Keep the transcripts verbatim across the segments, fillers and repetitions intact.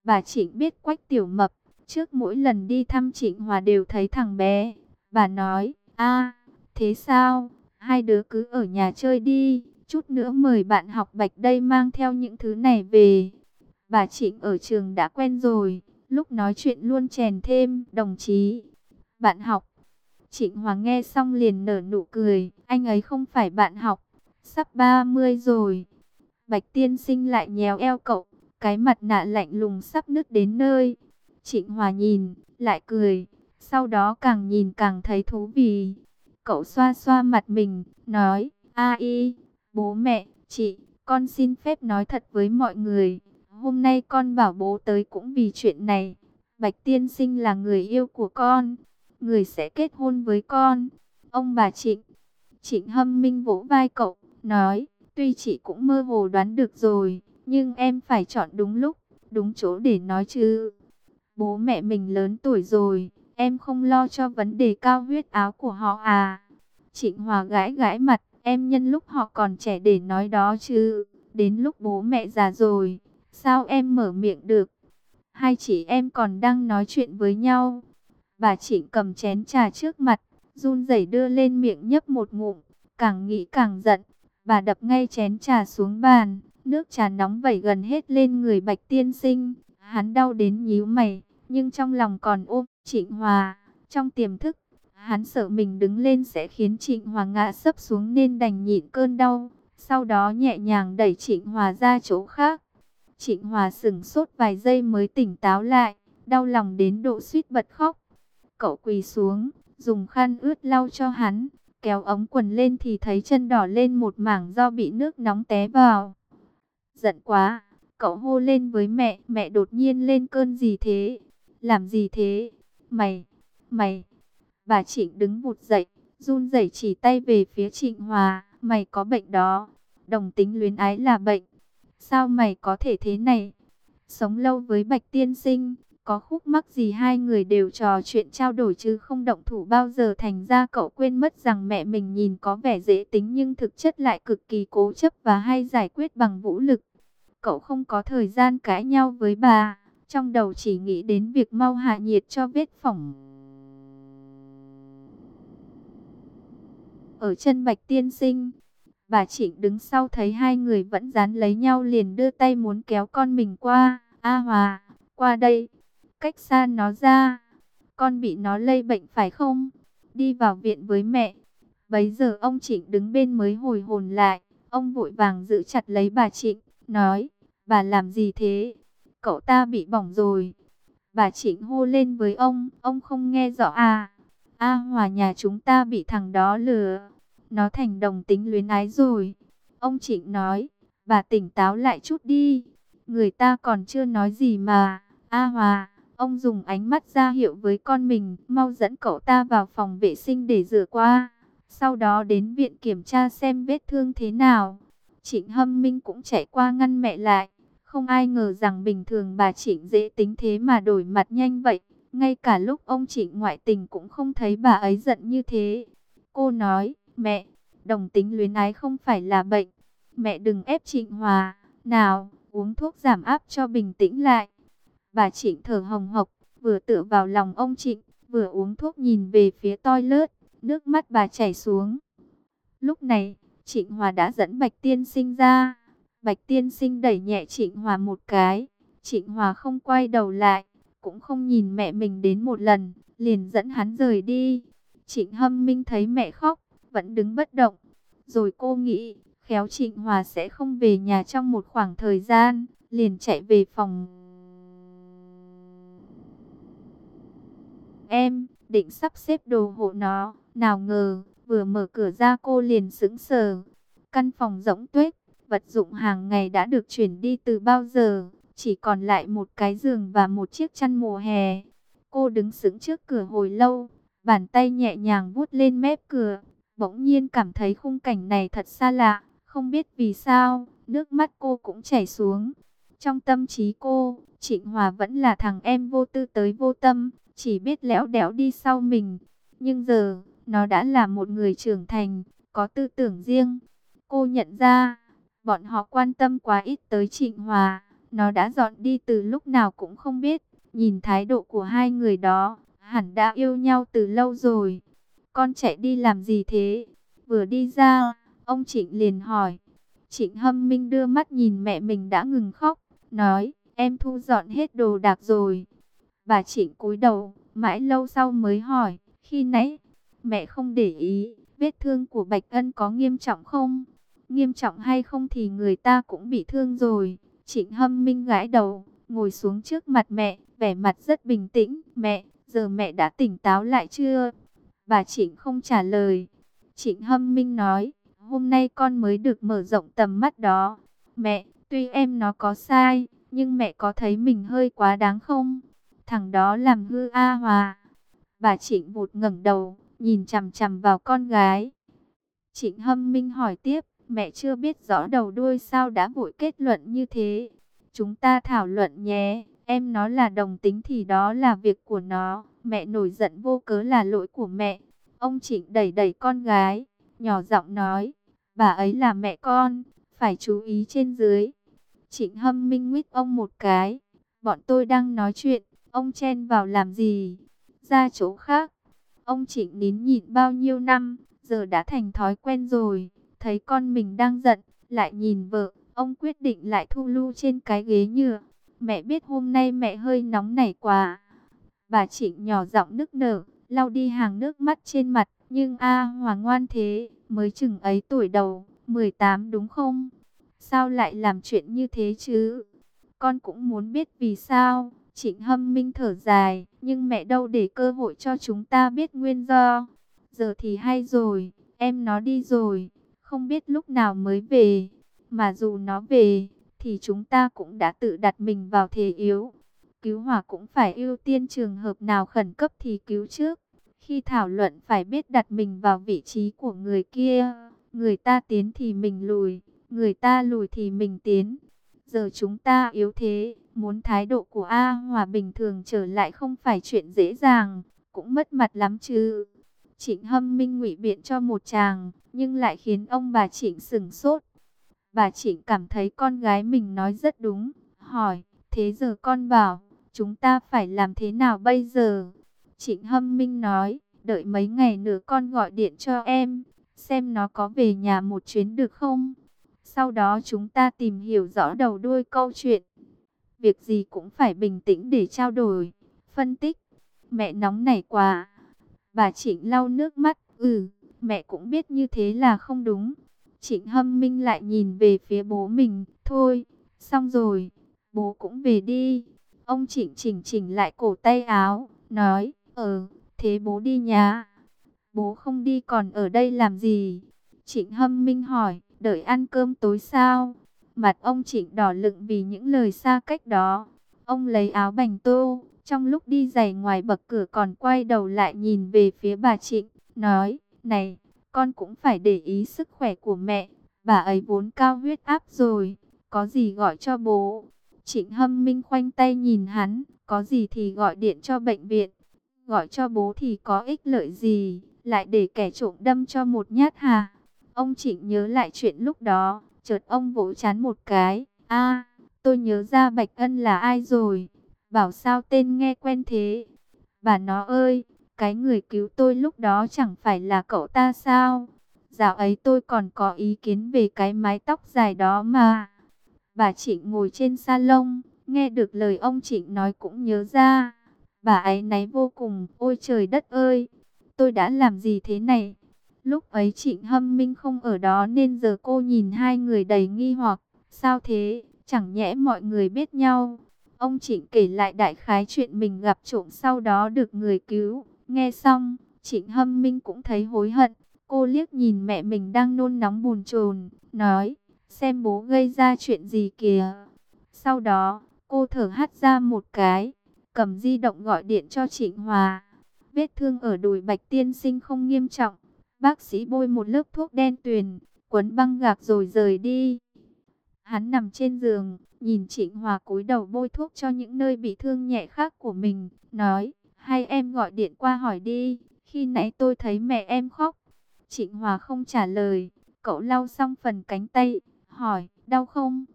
Bà Trịnh biết Quách Tiểu Mập, trước mỗi lần đi thăm Trịnh Hòa đều thấy thằng bé. Bà nói, a, thế sao, hai đứa cứ ở nhà chơi đi, chút nữa mời bạn học Bạch đây mang theo những thứ này về. Bà Trịnh ở trường đã quen rồi, lúc nói chuyện luôn chèn thêm, đồng chí, bạn học. Trịnh Hòa nghe xong liền nở nụ cười, anh ấy không phải bạn học, sắp ba mươi rồi. Bạch tiên sinh lại nhéo eo cậu, cái mặt nạ lạnh lùng sắp nứt đến nơi. Trịnh Hòa nhìn, lại cười, sau đó càng nhìn càng thấy thú vị. Cậu xoa xoa mặt mình, nói, a y, bố mẹ, chị, con xin phép nói thật với mọi người. Hôm nay con bảo bố tới cũng vì chuyện này. Bạch tiên sinh là người yêu của con, người sẽ kết hôn với con. Ông bà Trịnh, Trịnh Hâm Minh vỗ vai cậu, nói, tuy chị cũng mơ hồ đoán được rồi, nhưng em phải chọn đúng lúc, đúng chỗ để nói chứ. Bố mẹ mình lớn tuổi rồi, em không lo cho vấn đề cao huyết áo của họ à. Trịnh Hòa gãi gãi mặt, em nhân lúc họ còn trẻ để nói đó chứ. Đến lúc bố mẹ già rồi, sao em mở miệng được? Hai chị em còn đang nói chuyện với nhau. Bà Trịnh cầm chén trà trước mặt, run rẩy đưa lên miệng nhấp một ngụm, càng nghĩ càng giận. Bà đập ngay chén trà xuống bàn, nước trà nóng vẩy gần hết lên người Bạch tiên sinh. Hắn đau đến nhíu mày, nhưng trong lòng còn ôm Trịnh Hòa. Trong tiềm thức, hắn sợ mình đứng lên sẽ khiến Trịnh Hòa ngã sấp xuống nên đành nhịn cơn đau. Sau đó nhẹ nhàng đẩy Trịnh Hòa ra chỗ khác. Trịnh Hòa sững sốt vài giây mới tỉnh táo lại, đau lòng đến độ suýt bật khóc. Cậu quỳ xuống, dùng khăn ướt lau cho hắn, kéo ống quần lên thì thấy chân đỏ lên một mảng do bị nước nóng té vào. Giận quá, cậu hô lên với mẹ, mẹ đột nhiên lên cơn gì thế? Làm gì thế? Mày, mày. Bà Trịnh đứng vụt dậy, run rẩy chỉ tay về phía Trịnh Hòa, mày có bệnh đó. Đồng tính luyến ái là bệnh. Sao mày có thể thế này? Sống lâu với Bạch tiên sinh, có khúc mắc gì hai người đều trò chuyện trao đổi chứ không động thủ bao giờ, thành ra cậu quên mất rằng mẹ mình nhìn có vẻ dễ tính nhưng thực chất lại cực kỳ cố chấp và hay giải quyết bằng vũ lực. Cậu không có thời gian cãi nhau với bà, trong đầu chỉ nghĩ đến việc mau hạ nhiệt cho vết phỏng ở chân Bạch tiên sinh. Bà Trịnh đứng sau thấy hai người vẫn dán lấy nhau liền đưa tay muốn kéo con mình qua. A Hòa, qua đây, cách xa nó ra. Con bị nó lây bệnh phải không? Đi vào viện với mẹ. Bấy giờ ông Trịnh đứng bên mới hồi hồn lại. Ông vội vàng giữ chặt lấy bà Trịnh, nói, bà làm gì thế? Cậu ta bị bỏng rồi. Bà Trịnh hô lên với ông, ông không nghe rõ à? A Hòa nhà chúng ta bị thằng đó lừa. Nó thành đồng tính luyến ái rồi. Ông Trịnh nói, bà tỉnh táo lại chút đi. Người ta còn chưa nói gì mà. A Hòa, ông dùng ánh mắt ra hiệu với con mình, mau dẫn cậu ta vào phòng vệ sinh để rửa qua. Sau đó đến viện kiểm tra xem vết thương thế nào. Trịnh Hâm Minh cũng chạy qua ngăn mẹ lại. Không ai ngờ rằng bình thường bà Trịnh dễ tính thế mà đổi mặt nhanh vậy. Ngay cả lúc ông Trịnh ngoại tình cũng không thấy bà ấy giận như thế. Cô nói, mẹ, đồng tính luyến ái không phải là bệnh. Mẹ đừng ép Trịnh Hòa. Nào, uống thuốc giảm áp cho bình tĩnh lại. Bà Trịnh thở hồng hộc, vừa tựa vào lòng ông Trịnh, vừa uống thuốc nhìn về phía toilet. Nước mắt bà chảy xuống. Lúc này, Trịnh Hòa đã dẫn Bạch tiên sinh ra. Bạch tiên sinh đẩy nhẹ Trịnh Hòa một cái. Trịnh Hòa không quay đầu lại, cũng không nhìn mẹ mình đến một lần, liền dẫn hắn rời đi. Trịnh Hâm Minh thấy mẹ khóc, vẫn đứng bất động. Rồi cô nghĩ, khéo Trịnh Hòa sẽ không về nhà trong một khoảng thời gian, liền chạy về phòng. Em, định sắp xếp đồ hộ nó, nào ngờ, vừa mở cửa ra cô liền sững sờ. Căn phòng rỗng tuếch, vật dụng hàng ngày đã được chuyển đi từ bao giờ, chỉ còn lại một cái giường và một chiếc chăn mùa hè. Cô đứng sững trước cửa hồi lâu, bàn tay nhẹ nhàng vuốt lên mép cửa, bỗng nhiên cảm thấy khung cảnh này thật xa lạ, không biết vì sao, nước mắt cô cũng chảy xuống. Trong tâm trí cô, Trịnh Hòa vẫn là thằng em vô tư tới vô tâm, chỉ biết lẽo đẽo đi sau mình. Nhưng giờ, nó đã là một người trưởng thành, có tư tưởng riêng. Cô nhận ra, bọn họ quan tâm quá ít tới Trịnh Hòa, Nó đã dọn đi từ lúc nào cũng không biết. Nhìn thái độ của hai người đó, hẳn đã yêu nhau từ lâu rồi. Con chạy đi làm gì thế? Vừa đi ra, ông Trịnh liền hỏi. Trịnh Hâm Minh đưa mắt nhìn mẹ mình đã ngừng khóc, nói, em thu dọn hết đồ đạc rồi. Bà Trịnh cúi đầu, mãi lâu sau mới hỏi, khi nãy, mẹ không để ý, vết thương của Bạch Ân có nghiêm trọng không? Nghiêm trọng hay không thì người ta cũng bị thương rồi. Trịnh Hâm Minh gãi đầu, ngồi xuống trước mặt mẹ, vẻ mặt rất bình tĩnh. Mẹ, giờ mẹ đã tỉnh táo lại chưa? Bà Trịnh không trả lời. Trịnh Hâm Minh nói, hôm nay con mới được mở rộng tầm mắt đó. Mẹ, tuy em nó có sai, nhưng mẹ có thấy mình hơi quá đáng không? Thằng đó làm hư A Hòa. Bà Trịnh vụt ngẩng đầu, nhìn chằm chằm vào con gái. Trịnh Hâm Minh hỏi tiếp, mẹ chưa biết rõ đầu đuôi sao đã vội kết luận như thế. Chúng ta thảo luận nhé, em nó là đồng tính thì đó là việc của nó. Mẹ nổi giận vô cớ là lỗi của mẹ. Ông Trịnh đẩy đẩy con gái, nhỏ giọng nói, bà ấy là mẹ con, phải chú ý trên dưới. Trịnh Hâm Minh nguyết ông một cái, bọn tôi đang nói chuyện, ông chen vào làm gì? Ra chỗ khác. Ông Trịnh nín nhịn bao nhiêu năm, giờ đã thành thói quen rồi. Thấy con mình đang giận, lại nhìn vợ, ông quyết định lại thu lưu trên cái ghế nhựa. Mẹ biết hôm nay mẹ hơi nóng nảy quá. Bà Trịnh nhỏ giọng nức nở, lau đi hàng nước mắt trên mặt. Nhưng A Hòa ngoan thế, mới chừng ấy tuổi đầu, mười tám đúng không? Sao lại làm chuyện như thế chứ? Con cũng muốn biết vì sao. Trịnh Hâm Minh thở dài, nhưng mẹ đâu để cơ hội cho chúng ta biết nguyên do. Giờ thì hay rồi, em nó đi rồi, không biết lúc nào mới về. Mà dù nó về, thì chúng ta cũng đã tự đặt mình vào thế yếu. Cứu hỏa cũng phải ưu tiên trường hợp nào khẩn cấp thì cứu trước. Khi thảo luận phải biết đặt mình vào vị trí của người kia. Người ta tiến thì mình lùi, người ta lùi thì mình tiến. Giờ chúng ta yếu thế, muốn thái độ của A Hòa bình thường trở lại không phải chuyện dễ dàng, cũng mất mặt lắm chứ. Trịnh Hâm Minh ngụy biện cho một chàng, nhưng lại khiến ông bà Trịnh sửng sốt. Bà Trịnh cảm thấy con gái mình nói rất đúng, hỏi, thế giờ con bảo, chúng ta phải làm thế nào bây giờ? Trịnh Hâm Minh nói, đợi mấy ngày nữa con gọi điện cho em, xem nó có về nhà một chuyến được không? Sau đó chúng ta tìm hiểu rõ đầu đuôi câu chuyện. Việc gì cũng phải bình tĩnh để trao đổi, phân tích. Mẹ nóng nảy quá. Bà Trịnh lau nước mắt, ừ, mẹ cũng biết như thế là không đúng. Trịnh Hâm Minh lại nhìn về phía bố mình, thôi, xong rồi, bố cũng về đi. Ông Trịnh chỉnh chỉnh lại cổ tay áo, nói, ờ, thế bố đi nhà. Bố không đi còn ở đây làm gì? Trịnh Hâm Minh hỏi, đợi ăn cơm tối sao? Mặt ông Trịnh đỏ lựng vì những lời xa cách đó. Ông lấy áo bành tô, trong lúc đi giày ngoài bậc cửa còn quay đầu lại nhìn về phía bà Trịnh, nói, này, con cũng phải để ý sức khỏe của mẹ, bà ấy vốn cao huyết áp rồi, có gì gọi cho bố. Trịnh Hâm Minh khoanh tay nhìn hắn, có gì thì gọi điện cho bệnh viện, gọi cho bố thì có ích lợi gì, lại để kẻ trộm đâm cho một nhát hả? Ông Trịnh nhớ lại chuyện lúc đó, chợt ông vỗ trán một cái, a, tôi nhớ ra Bạch Ân là ai rồi, bảo sao tên nghe quen thế. Bà nó ơi, cái người cứu tôi lúc đó chẳng phải là cậu ta sao? Dạo ấy tôi còn có ý kiến về cái mái tóc dài đó mà. Bà Trịnh ngồi trên salon, nghe được lời ông Trịnh nói cũng nhớ ra. Bà ấy náy vô cùng, ôi trời đất ơi, tôi đã làm gì thế này? Lúc ấy Trịnh Hâm Minh không ở đó nên giờ cô nhìn hai người đầy nghi hoặc. Sao thế? Chẳng nhẽ mọi người biết nhau? Ông Trịnh kể lại đại khái chuyện mình gặp trộm sau đó được người cứu. Nghe xong, Trịnh Hâm Minh cũng thấy hối hận. Cô liếc nhìn mẹ mình đang nôn nóng bồn chồn, nói, xem bố gây ra chuyện gì kìa. Sau đó, cô thở hắt ra một cái, cầm di động gọi điện cho Trịnh Hòa. Vết thương ở đùi Bạch tiên sinh không nghiêm trọng. Bác sĩ bôi một lớp thuốc đen tuyền, quấn băng gạc rồi rời đi. Hắn nằm trên giường, nhìn Trịnh Hòa cúi đầu bôi thuốc cho những nơi bị thương nhẹ khác của mình, nói, hay em gọi điện qua hỏi đi, khi nãy tôi thấy mẹ em khóc. Trịnh Hòa không trả lời, cậu lau xong phần cánh tay, hỏi, đau không?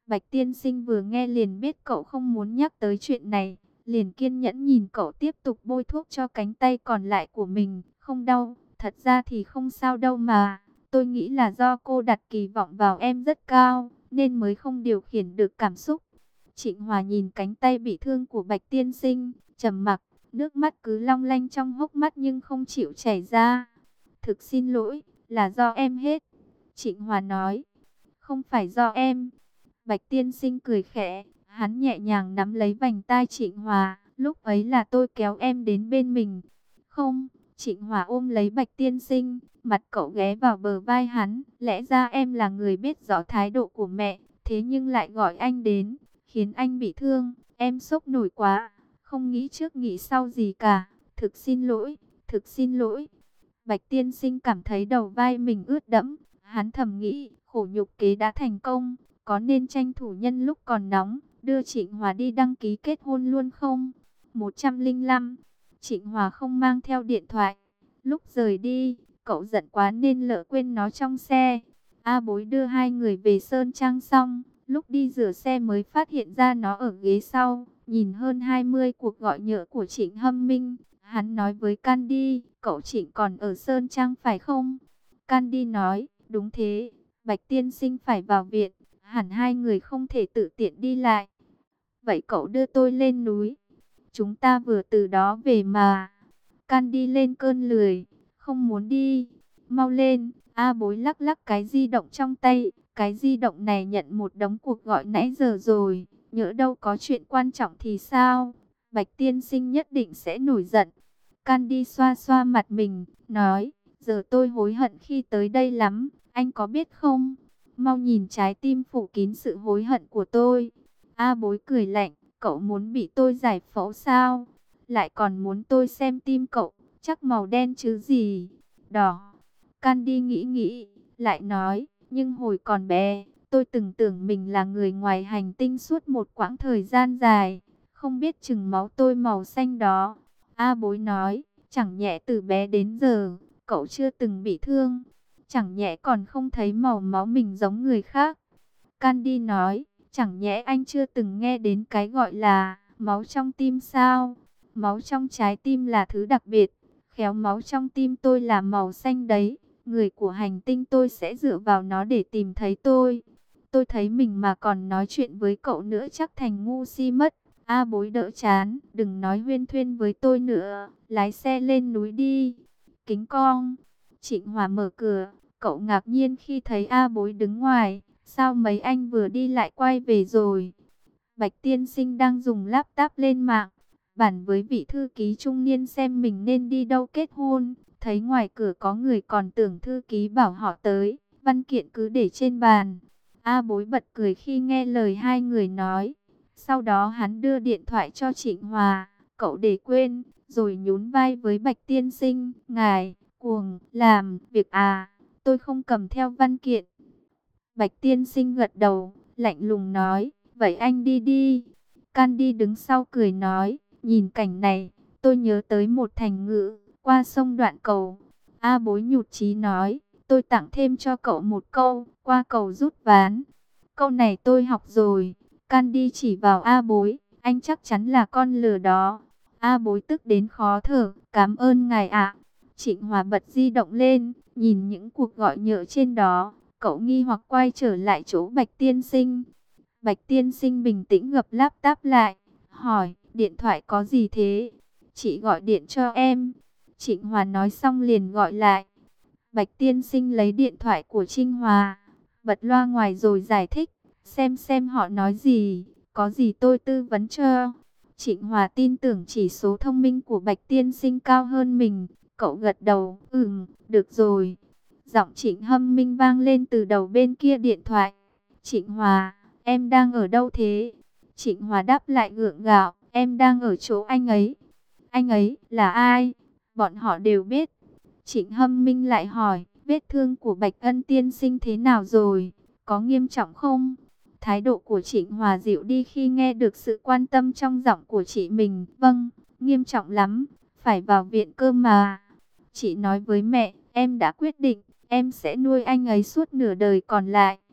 Bạch tiên sinh vừa nghe liền biết cậu không muốn nhắc tới chuyện này, liền kiên nhẫn nhìn cậu tiếp tục bôi thuốc cho cánh tay còn lại của mình. Không đau, thật ra thì không sao đâu mà. Tôi nghĩ là do cô đặt kỳ vọng vào em rất cao, nên mới không điều khiển được cảm xúc. Trịnh Hòa nhìn cánh tay bị thương của Bạch tiên sinh, trầm mặc, nước mắt cứ long lanh trong hốc mắt nhưng không chịu chảy ra. Thực xin lỗi, là do em hết. Trịnh Hòa nói, không phải do em. Bạch tiên sinh cười khẽ, hắn nhẹ nhàng nắm lấy vành tai Trịnh Hòa, lúc ấy là tôi kéo em đến bên mình. Không, Trịnh Hòa ôm lấy Bạch tiên sinh, mặt cậu ghé vào bờ vai hắn, lẽ ra em là người biết rõ thái độ của mẹ, thế nhưng lại gọi anh đến, khiến anh bị thương, em sốc nổi quá, không nghĩ trước nghĩ sau gì cả, thực xin lỗi, thực xin lỗi. Bạch tiên sinh cảm thấy đầu vai mình ướt đẫm, hắn thầm nghĩ, khổ nhục kế đã thành công, có nên tranh thủ nhân lúc còn nóng, đưa Trịnh Hòa đi đăng ký kết hôn luôn không? một trăm lẻ năm, Trịnh Hòa không mang theo điện thoại, lúc rời đi, cậu giận quá nên lỡ quên nó trong xe. A Bối đưa hai người về Sơn Trang xong, lúc đi rửa xe mới phát hiện ra nó ở ghế sau, nhìn hơn hai mươi cuộc gọi nhỡ của Trịnh Hâm Minh. Hắn nói với Candy, cậu Trịnh còn ở Sơn Trang phải không? Candy nói, đúng thế, Bạch tiên sinh phải vào viện, hẳn hai người không thể tự tiện đi lại. Vậy cậu đưa tôi lên núi, chúng ta vừa từ đó về mà. Candy lên cơn lười, không muốn đi, mau lên. A Bối lắc lắc cái di động trong tay, cái di động này nhận một đống cuộc gọi nãy giờ rồi, nhỡ đâu có chuyện quan trọng thì sao? Bạch tiên sinh nhất định sẽ nổi giận. Candy xoa xoa mặt mình, nói, giờ tôi hối hận khi tới đây lắm, anh có biết không? Mau nhìn trái tim phủ kín sự hối hận của tôi. A Bối cười lạnh, cậu muốn bị tôi giải phẫu sao? Lại còn muốn tôi xem tim cậu, chắc màu đen chứ gì? Đỏ. Candy nghĩ nghĩ, lại nói, nhưng hồi còn bé, tôi từng tưởng mình là người ngoài hành tinh suốt một quãng thời gian dài, không biết chừng máu tôi màu xanh đó. A Bối nói, chẳng nhẽ từ bé đến giờ, cậu chưa từng bị thương, chẳng nhẽ còn không thấy màu máu mình giống người khác. Candy nói, chẳng nhẽ anh chưa từng nghe đến cái gọi là máu trong tim sao? Máu trong trái tim là thứ đặc biệt, khéo máu trong tim tôi là màu xanh đấy. Người của hành tinh tôi sẽ dựa vào nó để tìm thấy tôi. Tôi thấy mình mà còn nói chuyện với cậu nữa chắc thành ngu si mất. A Bối đỡ chán, đừng nói huyên thuyên với tôi nữa, lái xe lên núi đi. Kính cong. Trịnh Hòa mở cửa, cậu ngạc nhiên khi thấy A Bối đứng ngoài. Sao mấy anh vừa đi lại quay về rồi? Bạch tiên sinh đang dùng laptop lên mạng, bản với vị thư ký trung niên xem mình nên đi đâu kết hôn. Thấy ngoài cửa có người còn tưởng thư ký bảo họ tới, văn kiện cứ để trên bàn. A Bối bật cười khi nghe lời hai người nói. Sau đó hắn đưa điện thoại cho Trịnh Hòa, cậu để quên, rồi nhún vai với Bạch tiên sinh. Ngài, cuồng, làm, việc à, tôi không cầm theo văn kiện. Bạch tiên sinh gật đầu, lạnh lùng nói, vậy anh đi đi. Candy đứng sau cười nói, nhìn cảnh này, tôi nhớ tới một thành ngữ, qua sông đoạn cầu. A Bối nhụt chí nói, tôi tặng thêm cho cậu một câu, qua cầu rút ván. Câu này tôi học rồi. Candy chỉ vào A Bối, anh chắc chắn là con lừa đó. A Bối tức đến khó thở, cảm ơn ngài ạ. Trịnh Hòa bật di động lên, nhìn những cuộc gọi nhỡ trên đó, cậu nghi hoặc quay trở lại chỗ Bạch tiên sinh. Bạch tiên sinh bình tĩnh gập laptop lại, hỏi, điện thoại có gì thế? Chị gọi điện cho em. Trịnh Hòa nói xong liền gọi lại. Bạch tiên sinh lấy điện thoại của Trinh Hòa, bật loa ngoài rồi giải thích, xem xem họ nói gì, có gì tôi tư vấn cho. Trịnh Hòa tin tưởng chỉ số thông minh của Bạch tiên sinh cao hơn mình, cậu gật đầu, ừm, được rồi. Giọng Trịnh Hâm Minh vang lên từ đầu bên kia điện thoại. Trịnh Hòa, em đang ở đâu thế? Trịnh Hòa đáp lại gượng gạo, em đang ở chỗ anh ấy. Anh ấy là ai? Bọn họ đều biết. Trịnh Hâm Minh lại hỏi, vết thương của Bạch Ân tiên sinh thế nào rồi? Có nghiêm trọng không? Thái độ của Trịnh Hòa dịu đi khi nghe được sự quan tâm trong giọng của chị mình. Vâng, nghiêm trọng lắm, phải vào viện cơ mà. Chị nói với mẹ, em đã quyết định, em sẽ nuôi anh ấy suốt nửa đời còn lại.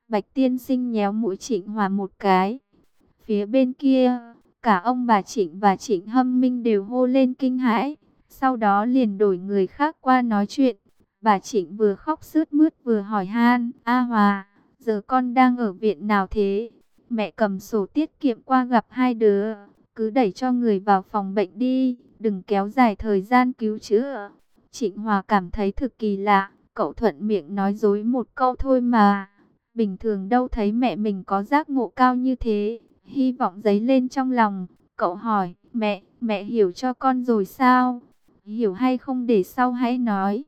Bạch tiên sinh nhéo mũi Trịnh Hòa một cái. Phía bên kia, cả ông bà Trịnh và Trịnh Hâm Minh đều hô lên kinh hãi. Sau đó liền đổi người khác qua nói chuyện. Bà Trịnh vừa khóc sướt mướt vừa hỏi han: A Hòa, giờ con đang ở viện nào thế? Mẹ cầm sổ tiết kiệm qua gặp hai đứa. Cứ đẩy cho người vào phòng bệnh đi, đừng kéo dài thời gian cứu chữa. Trịnh Hòa cảm thấy thực kỳ lạ. Cậu thuận miệng nói dối một câu thôi mà. Bình thường đâu thấy mẹ mình có giác ngộ cao như thế. Hy vọng dấy lên trong lòng. Cậu hỏi: Mẹ, mẹ hiểu cho con rồi sao? Hiểu hay không để sau hãy nói.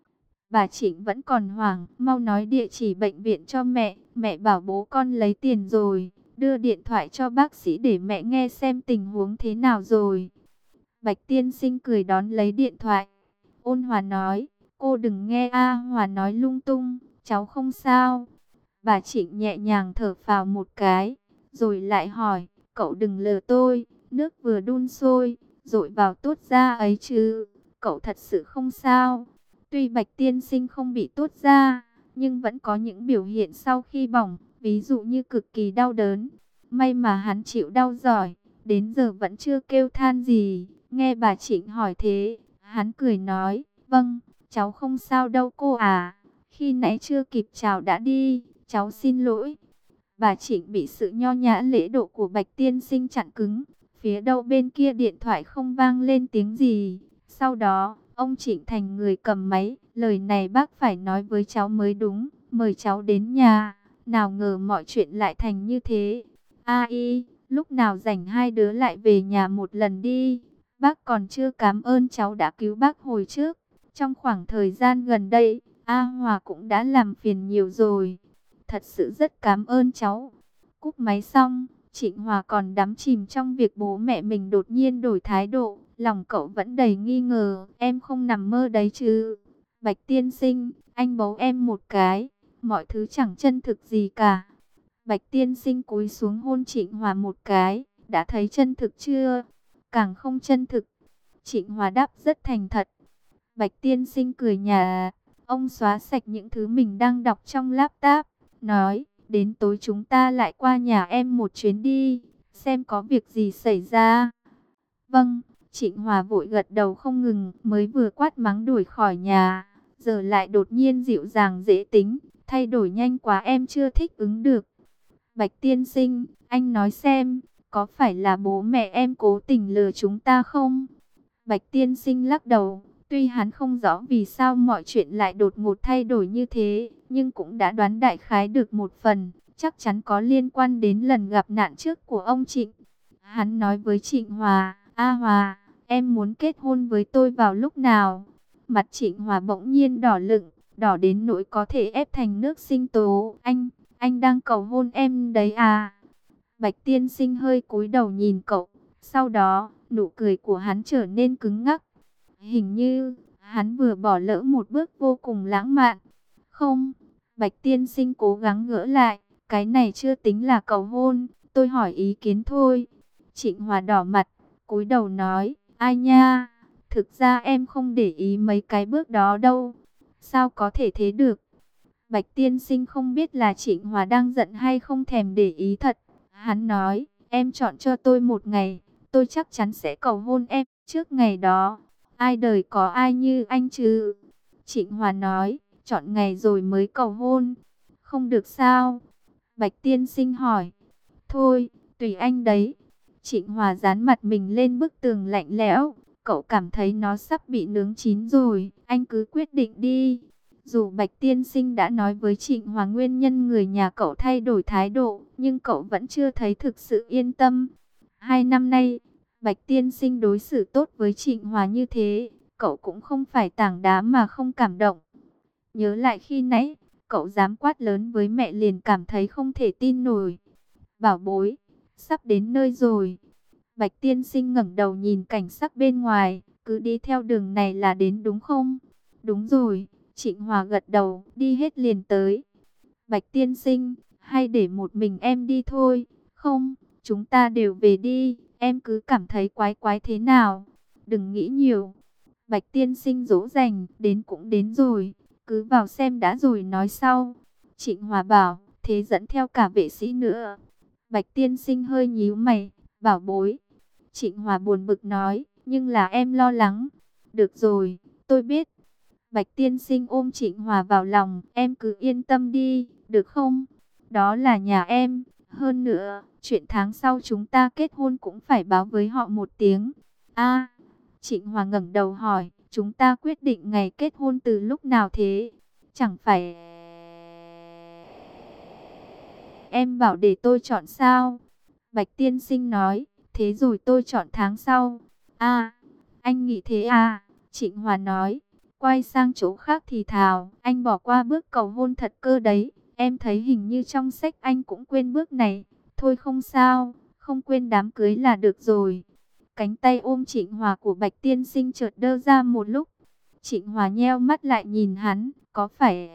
Bà Trịnh vẫn còn hoảng, mau nói địa chỉ bệnh viện cho mẹ. Mẹ bảo bố con lấy tiền rồi, đưa điện thoại cho bác sĩ để mẹ nghe xem tình huống thế nào rồi. Bạch tiên sinh cười đón lấy điện thoại. Ôn Hòa nói: Cô đừng nghe A Hòa nói lung tung, cháu không sao. Bà Trịnh nhẹ nhàng thở phào một cái, rồi lại hỏi: Cậu đừng lừa tôi, nước vừa đun sôi, dội vào tuốt ra ấy chứ. Cậu thật sự không sao. Tuy Bạch tiên sinh không bị tuốt ra, nhưng vẫn có những biểu hiện sau khi bỏng, ví dụ như cực kỳ đau đớn. May mà hắn chịu đau giỏi, đến giờ vẫn chưa kêu than gì. Nghe bà Trịnh hỏi thế, hắn cười nói: Vâng, cháu không sao đâu cô à. Khi nãy chưa kịp chào đã đi, cháu xin lỗi. Bà Trịnh bị sự nho nhã lễ độ của Bạch tiên sinh chặn cứng. Phía đầu bên kia điện thoại không vang lên tiếng gì. Sau đó, ông Trịnh thành người cầm máy. Lời này bác phải nói với cháu mới đúng. Mời cháu đến nhà. Nào ngờ mọi chuyện lại thành như thế. A y, lúc nào rảnh hai đứa lại về nhà một lần đi. Bác còn chưa cảm ơn cháu đã cứu bác hồi trước. Trong khoảng thời gian gần đây, A Hòa cũng đã làm phiền nhiều rồi. Thật sự rất cảm ơn cháu. Cúp máy xong, Trịnh Hòa còn đắm chìm trong việc bố mẹ mình đột nhiên đổi thái độ. Lòng cậu vẫn đầy nghi ngờ. Em không nằm mơ đấy chứ? Bạch tiên sinh, anh bấu em một cái. Mọi thứ chẳng chân thực gì cả. Bạch tiên sinh cúi xuống hôn Trịnh Hòa một cái. Đã thấy chân thực chưa? Càng không chân thực. Trịnh Hòa đáp rất thành thật. Bạch tiên sinh cười nhạt. Ông xóa sạch những thứ mình đang đọc trong laptop. Nói: Đến tối chúng ta lại qua nhà em một chuyến đi. Xem có việc gì xảy ra. Vâng. Trịnh Hòa vội gật đầu không ngừng. Mới vừa quát mắng đuổi khỏi nhà, giờ lại đột nhiên dịu dàng dễ tính. Thay đổi nhanh quá em chưa thích ứng được. Bạch tiên sinh, anh nói xem, có phải là bố mẹ em cố tình lừa chúng ta không? Bạch tiên sinh lắc đầu. Tuy hắn không rõ vì sao mọi chuyện lại đột ngột thay đổi như thế, nhưng cũng đã đoán đại khái được một phần. Chắc chắn có liên quan đến lần gặp nạn trước của ông Trịnh. Hắn nói với Trịnh Hòa: A Hòa, em muốn kết hôn với tôi vào lúc nào? Mặt Trịnh Hòa bỗng nhiên đỏ lựng, đỏ đến nỗi có thể ép thành nước sinh tố. Anh, anh đang cầu hôn em đấy à? Bạch tiên sinh hơi cúi đầu nhìn cậu. Sau đó, nụ cười của hắn trở nên cứng ngắc. Hình như, hắn vừa bỏ lỡ một bước vô cùng lãng mạn. Không, Bạch tiên sinh cố gắng gỡ lại. Cái này chưa tính là cầu hôn, tôi hỏi ý kiến thôi. Trịnh Hòa đỏ mặt, cúi đầu nói: Ai nha, thực ra em không để ý mấy cái bước đó đâu. Sao có thể thế được? Bạch tiên sinh không biết là Trịnh Hòa đang giận hay không thèm để ý thật. Hắn nói: Em chọn cho tôi một ngày, tôi chắc chắn sẽ cầu hôn em. Trước ngày đó, ai đời có ai như anh chứ? Trịnh Hòa nói: Chọn ngày rồi mới cầu hôn, không được sao? Bạch tiên sinh hỏi: Thôi, tùy anh đấy. Trịnh Hòa dán mặt mình lên bức tường lạnh lẽo. Cậu cảm thấy nó sắp bị nướng chín rồi, anh cứ quyết định đi. Dù Bạch tiên sinh đã nói với Trịnh Hòa nguyên nhân người nhà cậu thay đổi thái độ, nhưng cậu vẫn chưa thấy thực sự yên tâm. Hai năm nay, Bạch tiên sinh đối xử tốt với Trịnh Hòa như thế, cậu cũng không phải tảng đá mà không cảm động. Nhớ lại khi nãy, cậu dám quát lớn với mẹ liền cảm thấy không thể tin nổi. Bảo bối, sắp đến nơi rồi. Bạch tiên sinh ngẩng đầu nhìn cảnh sắc bên ngoài, cứ đi theo đường này là đến đúng không? Đúng rồi. Trịnh Hòa gật đầu, đi hết liền tới. Bạch tiên sinh, hay để một mình em đi thôi? Không, chúng ta đều về đi, em cứ cảm thấy quái quái thế nào? Đừng nghĩ nhiều. Bạch tiên sinh dỗ dành, đến cũng đến rồi, cứ vào xem đã rồi nói sau. Trịnh Hòa bảo: thế dẫn theo cả vệ sĩ nữa. Bạch tiên sinh hơi nhíu mày, bảo bối. Trịnh Hòa buồn bực nói, nhưng là em lo lắng. Được rồi, tôi biết. Bạch tiên sinh ôm Trịnh Hòa vào lòng, em cứ yên tâm đi, được không? Đó là nhà em, hơn nữa, chuyện tháng sau chúng ta kết hôn cũng phải báo với họ một tiếng. A, Trịnh Hòa ngẩng đầu hỏi, chúng ta quyết định ngày kết hôn từ lúc nào thế? Chẳng phải em bảo để tôi chọn sao? Bạch tiên sinh nói, thế rồi tôi chọn tháng sau. A, anh nghĩ thế à? Trịnh Hòa nói, quay sang chỗ khác thì thào, anh bỏ qua bước cầu hôn thật cơ đấy. Em thấy hình như trong sách anh cũng quên bước này. Thôi không sao, không quên đám cưới là được rồi. Cánh tay ôm Trịnh Hòa của Bạch tiên sinh chợt đơ ra một lúc. Trịnh Hòa nheo mắt lại nhìn hắn, có phải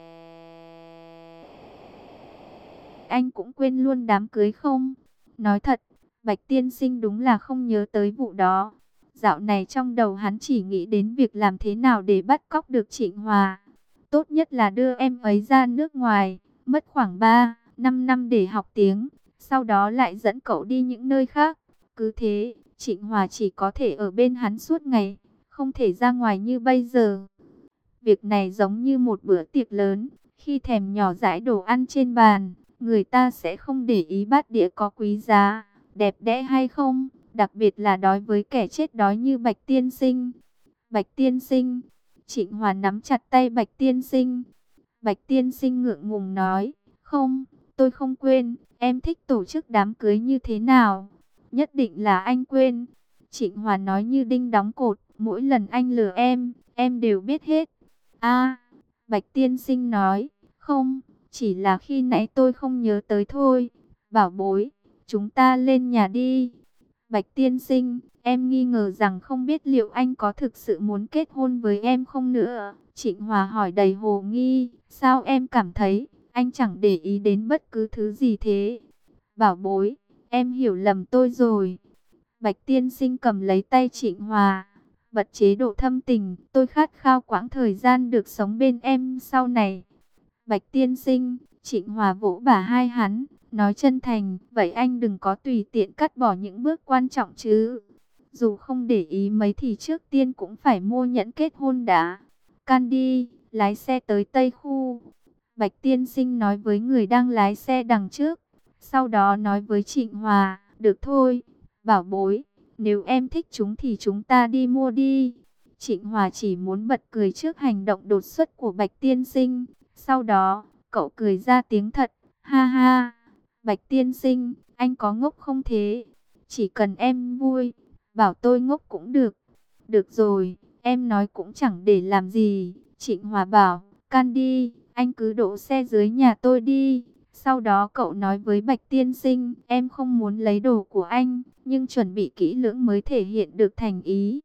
anh cũng quên luôn đám cưới không? Nói thật, Bạch tiên sinh đúng là không nhớ tới vụ đó. Dạo này trong đầu hắn chỉ nghĩ đến việc làm thế nào để bắt cóc được Trịnh Hòa. Tốt nhất là đưa em ấy ra nước ngoài, mất khoảng ba, năm năm để học tiếng, sau đó lại dẫn cậu đi những nơi khác. Cứ thế, Trịnh Hòa chỉ có thể ở bên hắn suốt ngày, không thể ra ngoài như bây giờ. Việc này giống như một bữa tiệc lớn, khi thèm nhỏ dãi đồ ăn trên bàn, người ta sẽ không để ý bát đĩa có quý giá, đẹp đẽ hay không, đặc biệt là đối với kẻ chết đói như Bạch tiên sinh. Bạch tiên sinh, Trịnh Hòa nắm chặt tay Bạch tiên sinh. Bạch tiên sinh ngượng ngùng nói, không, tôi không quên, em thích tổ chức đám cưới như thế nào? Nhất định là anh quên. Trịnh Hòa nói như đinh đóng cột, mỗi lần anh lừa em, em đều biết hết. A, Bạch tiên sinh nói, không, chỉ là khi nãy tôi không nhớ tới thôi. Bảo bối, chúng ta lên nhà đi. Bạch tiên sinh, em nghi ngờ rằng không biết liệu anh có thực sự muốn kết hôn với em không nữa. Trịnh Hòa hỏi đầy hồ nghi, sao em cảm thấy anh chẳng để ý đến bất cứ thứ gì thế? Bảo bối, em hiểu lầm tôi rồi. Bạch tiên sinh cầm lấy tay Trịnh Hòa, bật chế độ thâm tình, tôi khát khao quãng thời gian được sống bên em sau này. Bạch tiên sinh, Trịnh Hòa vỗ bả hai hắn, nói chân thành, vậy anh đừng có tùy tiện cắt bỏ những bước quan trọng chứ. Dù không để ý mấy thì trước tiên cũng phải mua nhẫn kết hôn đã. Can đi, lái xe tới Tây Khu. Bạch tiên sinh nói với người đang lái xe đằng trước, sau đó nói với Trịnh Hòa, được thôi, bảo bối, nếu em thích chúng thì chúng ta đi mua đi. Trịnh Hòa chỉ muốn bật cười trước hành động đột xuất của Bạch tiên sinh. Sau đó, cậu cười ra tiếng thật, ha ha. Bạch tiên sinh, anh có ngốc không thế? Chỉ cần em vui, bảo tôi ngốc cũng được. Được rồi, em nói cũng chẳng để làm gì. Trịnh Hòa bảo, can đi, anh cứ đỗ xe dưới nhà tôi đi. Sau đó cậu nói với Bạch tiên sinh, em không muốn lấy đồ của anh, nhưng chuẩn bị kỹ lưỡng mới thể hiện được thành ý.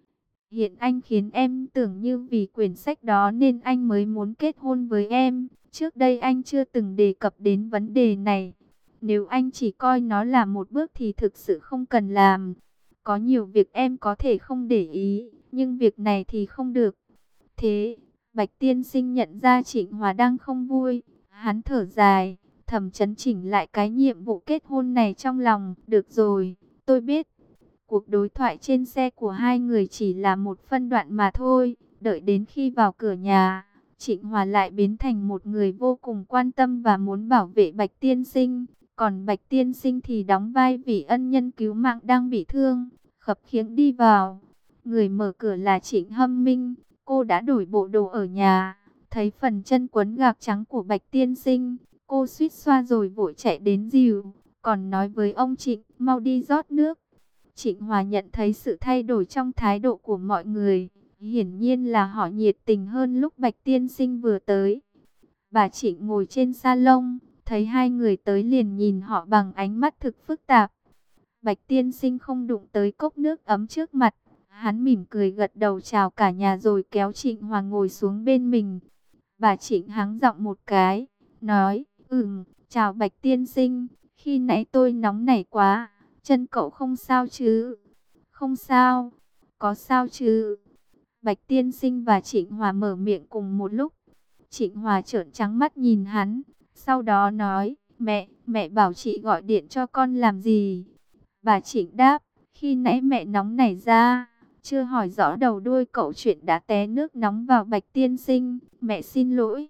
Hiện anh khiến em tưởng như vì quyển sách đó nên anh mới muốn kết hôn với em. Trước đây anh chưa từng đề cập đến vấn đề này. Nếu anh chỉ coi nó là một bước thì thực sự không cần làm. Có nhiều việc em có thể không để ý, nhưng việc này thì không được. Thế, Bạch tiên sinh nhận ra Trịnh Hòa đang không vui. Hắn thở dài, thầm chấn chỉnh lại cái nhiệm vụ kết hôn này trong lòng. Được rồi, tôi biết. Cuộc đối thoại trên xe của hai người chỉ là một phân đoạn mà thôi. Đợi đến khi vào cửa nhà, Trịnh Hòa lại biến thành một người vô cùng quan tâm và muốn bảo vệ Bạch tiên sinh. Còn Bạch tiên sinh thì đóng vai vị ân nhân cứu mạng đang bị thương, khập khiễng đi vào. Người mở cửa là Trịnh Hâm Minh. Cô đã đổi bộ đồ ở nhà, thấy phần chân quấn gạc trắng của Bạch tiên sinh, cô suýt xoa rồi vội chạy đến dìu, còn nói với ông Trịnh, mau đi rót nước. Trịnh Hòa nhận thấy sự thay đổi trong thái độ của mọi người, hiển nhiên là họ nhiệt tình hơn lúc Bạch tiên sinh vừa tới. Bà Trịnh ngồi trên salon, thấy hai người tới liền nhìn họ bằng ánh mắt thực phức tạp. Bạch tiên sinh không đụng tới cốc nước ấm trước mặt, hắn mỉm cười gật đầu chào cả nhà rồi kéo Trịnh Hòa ngồi xuống bên mình. Bà Trịnh hắng giọng một cái, nói, ừm, chào Bạch tiên sinh, khi nãy tôi nóng nảy quá, chân cậu không sao chứ? Không sao, có sao chứ? Bạch tiên sinh và Trịnh Hòa mở miệng cùng một lúc. Trịnh Hòa trợn trắng mắt nhìn hắn, Sau đó nói, mẹ, mẹ bảo chị gọi điện cho con làm gì? Bà Trịnh đáp, khi nãy mẹ nóng nảy ra, chưa hỏi rõ đầu đuôi cậu chuyện đã té nước nóng vào Bạch tiên sinh, mẹ xin lỗi.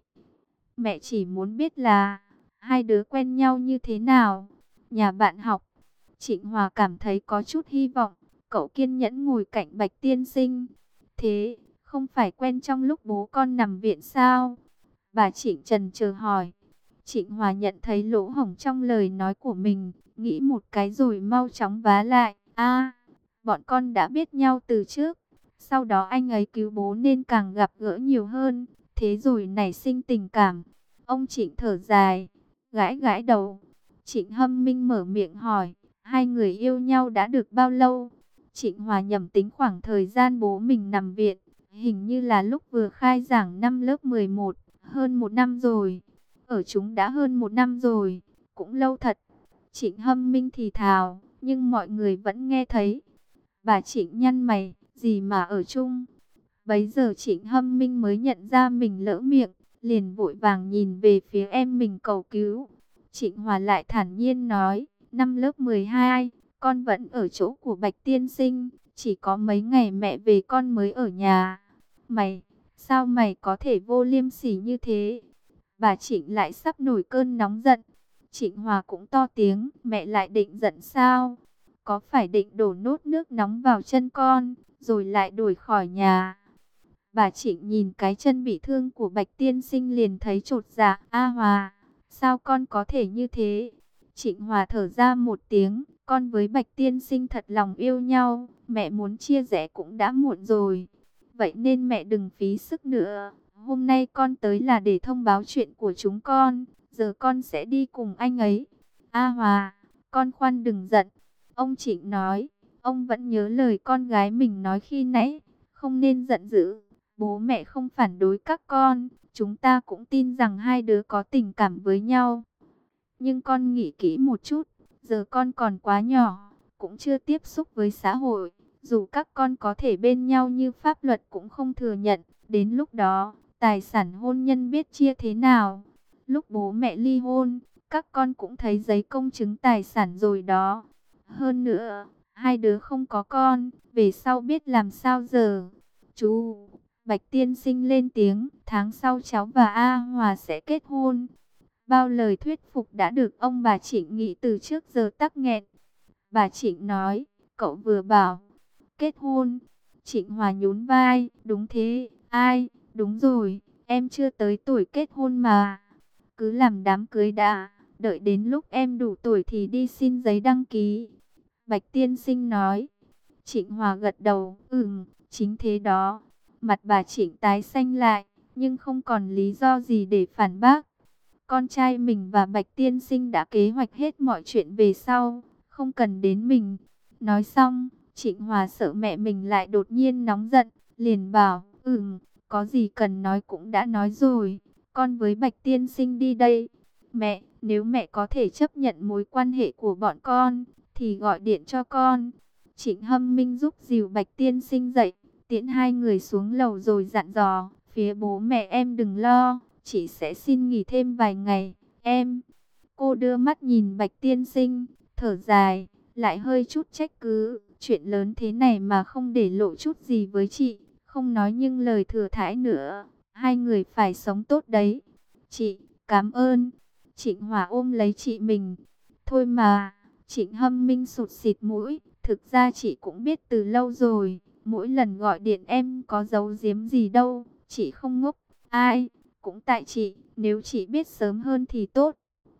Mẹ chỉ muốn biết là hai đứa quen nhau như thế nào. Nhà bạn học. Trịnh Hòa cảm thấy có chút hy vọng. Cậu kiên nhẫn ngồi cạnh Bạch tiên sinh. Thế, không phải quen trong lúc bố con nằm viện sao? Bà Trịnh trần chờ hỏi. Trịnh Hòa nhận thấy lỗ hổng trong lời nói của mình, nghĩ một cái rồi mau chóng vá lại. A, bọn con đã biết nhau từ trước. Sau đó anh ấy cứu bố nên càng gặp gỡ nhiều hơn. Thế rồi nảy sinh tình cảm. Ông Trịnh thở dài, gãi gãi đầu. Trịnh Hâm Minh mở miệng hỏi, hai người yêu nhau đã được bao lâu? Trịnh Hòa nhẩm tính khoảng thời gian bố mình nằm viện, hình như là lúc vừa khai giảng năm lớp mười một, hơn một năm rồi. Ở chúng đã hơn một năm rồi, cũng lâu thật. Trịnh Hâm Minh thì thào, nhưng mọi người vẫn nghe thấy. Bà Trịnh nhăn mày, gì mà ở chung? Bấy giờ Trịnh Hâm Minh mới nhận ra mình lỡ miệng, liền vội vàng nhìn về phía em mình cầu cứu. Trịnh Hòa lại thản nhiên nói, năm lớp mười hai, con vẫn ở chỗ của Bạch tiên sinh, chỉ có mấy ngày mẹ về con mới ở nhà. Mày, sao mày có thể vô liêm sỉ như thế? Bà Trịnh lại sắp nổi cơn nóng giận. Trịnh Hòa cũng to tiếng, mẹ lại định giận sao? Có phải định đổ nốt nước nóng vào chân con, rồi lại đuổi khỏi nhà? Bà Trịnh nhìn cái chân bị thương của Bạch tiên sinh liền thấy chột dạ. A Hòa, sao con có thể như thế? Trịnh Hòa thở ra một tiếng, con với Bạch tiên sinh thật lòng yêu nhau, mẹ muốn chia rẽ cũng đã muộn rồi. Vậy nên mẹ đừng phí sức nữa. Hôm nay con tới là để thông báo chuyện của chúng con, giờ con sẽ đi cùng anh ấy. A Hòa, con khoan đừng giận. Ông Trịnh nói, ông vẫn nhớ lời con gái mình nói khi nãy, không nên giận dữ. Bố mẹ không phản đối các con, chúng ta cũng tin rằng hai đứa có tình cảm với nhau. Nhưng con nghĩ kỹ một chút, giờ con còn quá nhỏ, cũng chưa tiếp xúc với xã hội. Dù các con có thể bên nhau như pháp luật cũng không thừa nhận, đến lúc đó, tài sản hôn nhân biết chia thế nào. Lúc bố mẹ ly hôn, các con cũng thấy giấy công chứng tài sản rồi đó. Hơn nữa, hai đứa không có con, về sau biết làm sao giờ. Chú... Bạch tiên sinh lên tiếng, tháng sau cháu và A Hòa sẽ kết hôn. Bao lời thuyết phục đã được ông bà Trịnh nghĩ từ trước giờ tắc nghẹn. Bà Trịnh nói, cậu vừa bảo, kết hôn. Trịnh Hòa nhún vai, đúng thế, ai, đúng rồi, em chưa tới tuổi kết hôn mà. Cứ làm đám cưới đã, đợi đến lúc em đủ tuổi thì đi xin giấy đăng ký. Bạch tiên sinh nói. Trịnh Hòa gật đầu, ừm, chính thế đó. Mặt bà Trịnh tái xanh lại, nhưng không còn lý do gì để phản bác. Con trai mình và Bạch tiên sinh đã kế hoạch hết mọi chuyện về sau, không cần đến mình. Nói xong, Trịnh Hòa sợ mẹ mình lại đột nhiên nóng giận, liền bảo, ừm, có gì cần nói cũng đã nói rồi, con với Bạch tiên sinh đi đây. Mẹ, nếu mẹ có thể chấp nhận mối quan hệ của bọn con, thì gọi điện cho con. Trịnh Hâm Minh giúp dìu Bạch tiên sinh dậy, tiễn hai người xuống lầu rồi dặn dò, phía bố mẹ em đừng lo, chị sẽ xin nghỉ thêm vài ngày, em. Cô đưa mắt nhìn Bạch tiên sinh, thở dài, lại hơi chút trách cứ, chuyện lớn thế này mà không để lộ chút gì với chị, không nói nhưng lời thừa thãi nữa, hai người phải sống tốt đấy. Chị, cảm ơn. Trịnh Hòa ôm lấy chị mình. Thôi mà, Trịnh Hâm Minh sụt xịt mũi, thực ra chị cũng biết từ lâu rồi. Mỗi lần gọi điện em có giấu giếm gì đâu, chị không ngốc. Ai, cũng tại chị, nếu chị biết sớm hơn thì tốt.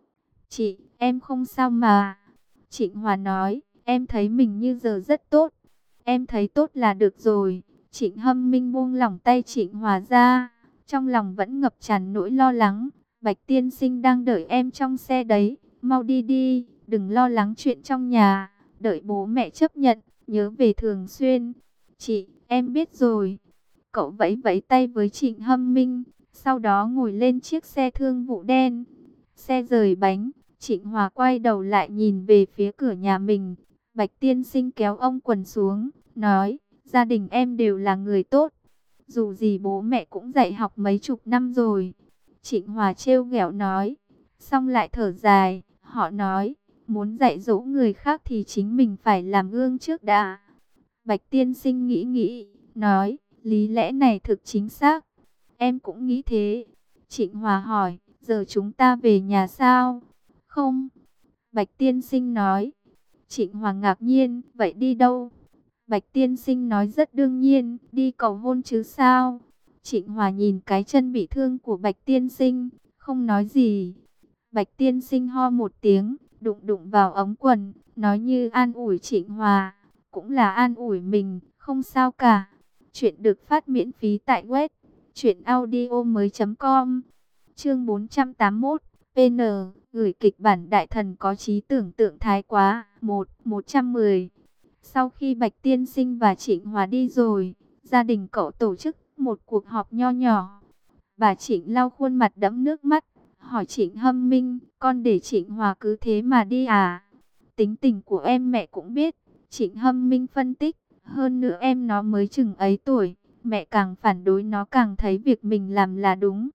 Chị, em không sao mà. Trịnh Hòa nói, em thấy mình như giờ rất tốt. Em thấy tốt là được rồi. Trịnh Hâm Minh buông lỏng tay Trịnh Hòa ra, trong lòng vẫn ngập tràn nỗi lo lắng. Bạch tiên sinh đang đợi em trong xe đấy, mau đi đi, đừng lo lắng chuyện trong nhà, đợi bố mẹ chấp nhận, nhớ về thường xuyên. Chị, em biết rồi. Cậu vẫy vẫy tay với Trịnh Hâm Minh, sau đó ngồi lên chiếc xe thương vụ đen. Xe rời bánh, Trịnh Hòa quay đầu lại nhìn về phía cửa nhà mình. Bạch tiên sinh kéo ông quần xuống, nói, gia đình em đều là người tốt. Dù gì bố mẹ cũng dạy học mấy chục năm rồi. Trịnh Hòa trêu ghẹo nói, xong lại thở dài. Họ nói, muốn dạy dỗ người khác thì chính mình phải làm gương trước đã. Bạch tiên sinh nghĩ nghĩ, nói, lý lẽ này thực chính xác. Em cũng nghĩ thế. Trịnh Hòa hỏi, giờ chúng ta về nhà sao? Không. Bạch tiên sinh nói. Trịnh Hòa ngạc nhiên, vậy đi đâu? Bạch tiên sinh nói rất đương nhiên, đi cầu hôn chứ sao? Trịnh Hòa nhìn cái chân bị thương của Bạch tiên sinh, không nói gì. Bạch tiên sinh ho một tiếng, đụng đụng vào ống quần, nói như an ủi Trịnh Hòa, cũng là an ủi mình, không sao cả. Chuyện được phát miễn phí tại web truyện audio mới.com. Chương bốn trăm tám mươi mốt, pê en, gửi kịch bản đại thần có trí tưởng tượng thái quá. một, một trăm mười. Sau khi Bạch tiên sinh và Trịnh Hòa đi rồi, gia đình cậu tổ chức một cuộc họp nho nhỏ. Bà Trịnh lau khuôn mặt đẫm nước mắt, hỏi Trịnh Hâm Minh, con để Trịnh Hòa cứ thế mà đi à? Tính tình của em mẹ cũng biết. Trịnh Hâm Minh phân tích, hơn nữa em nó mới chừng ấy tuổi, mẹ càng phản đối nó càng thấy việc mình làm là đúng.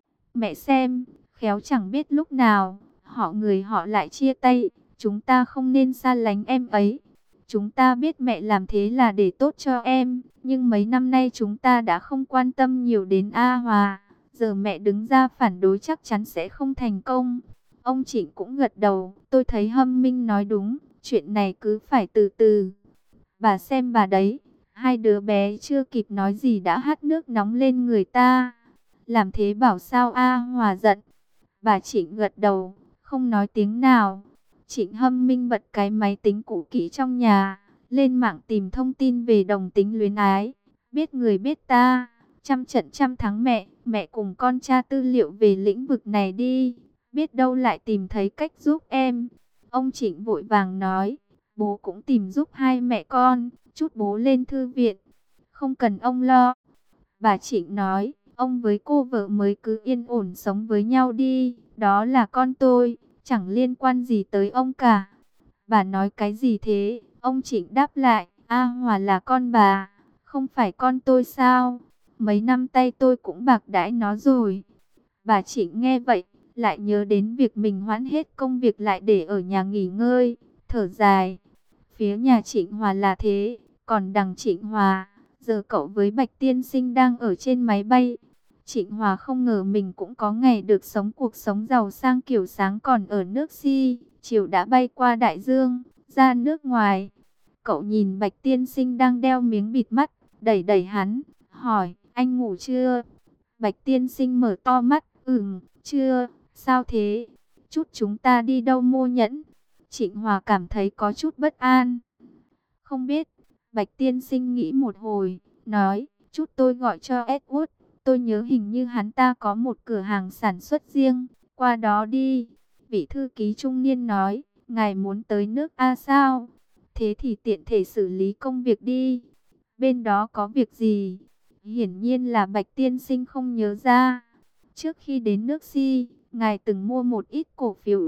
Mẹ xem, khéo chẳng biết lúc nào, họ người họ lại chia tay, chúng ta không nên xa lánh em ấy. Chúng ta biết mẹ làm thế là để tốt cho em, nhưng mấy năm nay chúng ta đã không quan tâm nhiều đến A Hòa. Giờ mẹ đứng ra phản đối chắc chắn sẽ không thành công. Ông Trịnh cũng gật đầu, tôi thấy Hâm Minh nói đúng, chuyện này cứ phải từ từ. Bà xem bà đấy, hai đứa bé chưa kịp nói gì đã hắt nước nóng lên người ta. Làm thế bảo sao A Hòa giận. Bà Trịnh gật đầu, không nói tiếng nào. Trịnh Hâm Minh bật cái máy tính cũ kỹ trong nhà, lên mạng tìm thông tin về đồng tính luyến ái. Biết người biết ta, trăm trận trăm thắng mẹ, mẹ cùng con tra tư liệu về lĩnh vực này đi. Biết đâu lại tìm thấy cách giúp em. Ông Trịnh vội vàng nói, bố cũng tìm giúp hai mẹ con, chút bố lên thư viện. Không cần ông lo. Bà Trịnh nói, ông với cô vợ mới cứ yên ổn sống với nhau đi, đó là con tôi, chẳng liên quan gì tới ông cả. Bà nói cái gì thế? Ông Trịnh đáp lại, A Hòa là con bà, không phải con tôi sao? Mấy năm tay tôi cũng bạc đãi nó rồi. Bà Trịnh nghe vậy, lại nhớ đến việc mình hoãn hết công việc lại để ở nhà nghỉ ngơi, thở dài. Phía nhà Trịnh Hòa là thế, còn đằng Trịnh Hòa, giờ cậu với Bạch tiên sinh đang ở trên máy bay. Trịnh Hòa không ngờ mình cũng có ngày được sống cuộc sống giàu sang kiểu sáng còn ở nước Si, chiều đã bay qua đại dương, ra nước ngoài. Cậu nhìn Bạch tiên sinh đang đeo miếng bịt mắt, đẩy đẩy hắn, hỏi, anh ngủ chưa? Bạch tiên sinh mở to mắt, ừm, chưa, sao thế? Chút chúng ta đi đâu mua nhẫn? Trịnh Hòa cảm thấy có chút bất an. Không biết. Bạch tiên sinh nghĩ một hồi, nói, chút tôi gọi cho Edward. Tôi nhớ hình như hắn ta có một cửa hàng sản xuất riêng, qua đó đi. Vị thư ký trung niên nói, ngài muốn tới nước A sao? Thế thì tiện thể xử lý công việc đi. Bên đó có việc gì? Hiển nhiên là Bạch tiên sinh không nhớ ra. Trước khi đến nước Si, ngài từng mua một ít cổ phiếu